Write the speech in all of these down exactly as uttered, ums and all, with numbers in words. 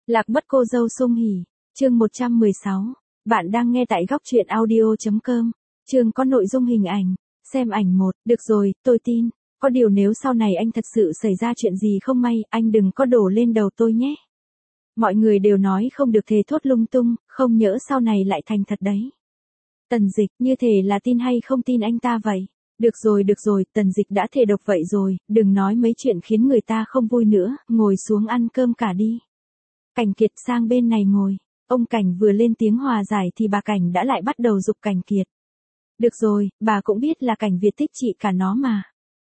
Lạc mất cô dâu sung hỉ, chương một trăm mười sáu. Bạn đang nghe tại góc truyện audio chấm com. Chương có nội dung hình ảnh. Xem ảnh một, được rồi, tôi tin. Có điều nếu sau này anh thật sự xảy ra chuyện gì không may, anh đừng có đổ lên đầu tôi nhé. Mọi người đều nói không được thề thốt lung tung, không nhỡ sau này lại thành thật đấy. Tần Dịch, như thể là tin hay không tin anh ta vậy. Được rồi được rồi, Tần Dịch đã thề độc vậy rồi, đừng nói mấy chuyện khiến người ta không vui nữa, ngồi xuống ăn cơm cả đi. Cảnh Kiệt sang bên này ngồi, ông Cảnh vừa lên tiếng hòa giải thì bà Cảnh đã lại bắt đầu giục Cảnh Kiệt. Được rồi, bà cũng biết là Cảnh Việt thích chị cả nó mà.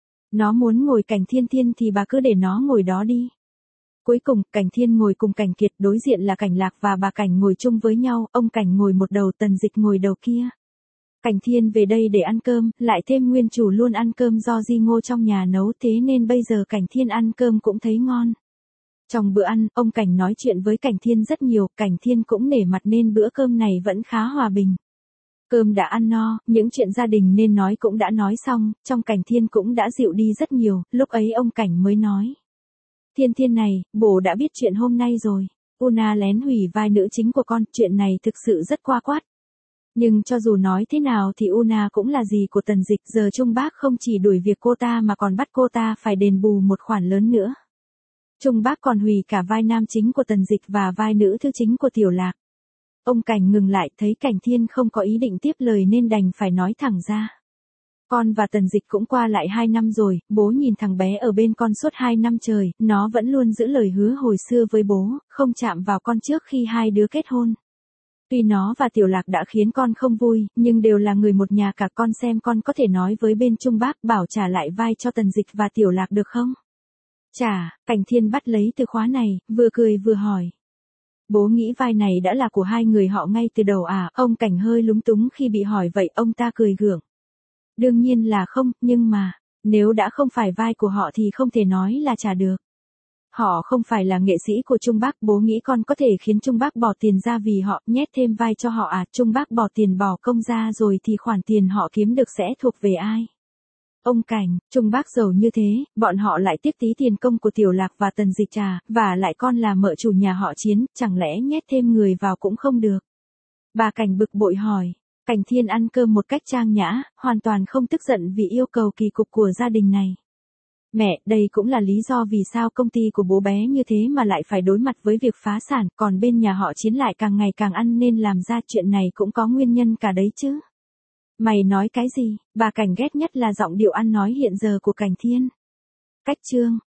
Nó muốn ngồi Cảnh Thiên Thiên thì bà cứ để nó ngồi đó đi. Cuối cùng, Cảnh Thiên ngồi cùng Cảnh Kiệt, đối diện là Cảnh Lạc và bà Cảnh ngồi chung với nhau, ông Cảnh ngồi một đầu, Tần Dịch ngồi đầu kia. Cảnh Thiên về đây để ăn cơm, lại thêm nguyên chủ luôn ăn cơm do Di Ngô trong nhà nấu, thế nên bây giờ Cảnh Thiên ăn cơm cũng thấy ngon. Trong bữa ăn, ông Cảnh nói chuyện với Cảnh Thiên rất nhiều, Cảnh Thiên cũng nể mặt nên bữa cơm này vẫn khá hòa bình. Cơm đã ăn no, những chuyện gia đình nên nói cũng đã nói xong, trong Cảnh Thiên cũng đã dịu đi rất nhiều, lúc ấy ông Cảnh mới nói. Thiên Thiên này, bố đã biết chuyện hôm nay rồi, Una lén hủy vai nữ chính của con, chuyện này thực sự rất qua quát. Nhưng cho dù nói thế nào thì Una cũng là dì của Tần Dịch, giờ Trung Bác không chỉ đuổi việc cô ta mà còn bắt cô ta phải đền bù một khoản lớn nữa. Trung Bác còn hủy cả vai nam chính của Tần Dịch và vai nữ thứ chính của Tiểu Lạc. Ông Cảnh ngừng lại, thấy Cảnh Thiên không có ý định tiếp lời nên đành phải nói thẳng ra. Con và Tần Dịch cũng qua lại hai năm rồi, bố nhìn thằng bé ở bên con suốt hai năm trời, nó vẫn luôn giữ lời hứa hồi xưa với bố, không chạm vào con trước khi hai đứa kết hôn. Tuy nó và Tiểu Lạc đã khiến con không vui, nhưng đều là người một nhà cả, con xem con có thể nói với bên Trung Bác bảo trả lại vai cho Tần Dịch và Tiểu Lạc được không? Trả, Cảnh Thiên bắt lấy từ khóa này, vừa cười vừa hỏi. Bố nghĩ vai này đã là của hai người họ ngay từ đầu à? Ông Cảnh hơi lúng túng khi bị hỏi vậy, ông ta cười gượng. Đương nhiên là không, nhưng mà, nếu đã không phải vai của họ thì không thể nói là trả được. Họ không phải là nghệ sĩ của Trung Bác, bố nghĩ con có thể khiến Trung Bác bỏ tiền ra vì họ, nhét thêm vai cho họ à? Trung Bác bỏ tiền bỏ công ra rồi thì khoản tiền họ kiếm được sẽ thuộc về ai? Ông Cảnh, Trung Bác giàu như thế, bọn họ lại tiếp tí tiền công của Tiểu Lạc và Tần Dịch trà, và lại con là mợ chủ nhà họ Chiến, chẳng lẽ nhét thêm người vào cũng không được? Bà Cảnh bực bội hỏi. Cảnh Thiên ăn cơm một cách trang nhã, hoàn toàn không tức giận vì yêu cầu kỳ cục của gia đình này. Mẹ, đây cũng là lý do vì sao công ty của bố bé như thế mà lại phải đối mặt với việc phá sản, còn bên nhà họ Chiến lại càng ngày càng ăn nên làm ra chuyện này cũng có nguyên nhân cả đấy chứ. Mày nói cái gì? Bà Cảnh ghét nhất là giọng điệu ăn nói hiện giờ của Cảnh Thiên. Cách chương,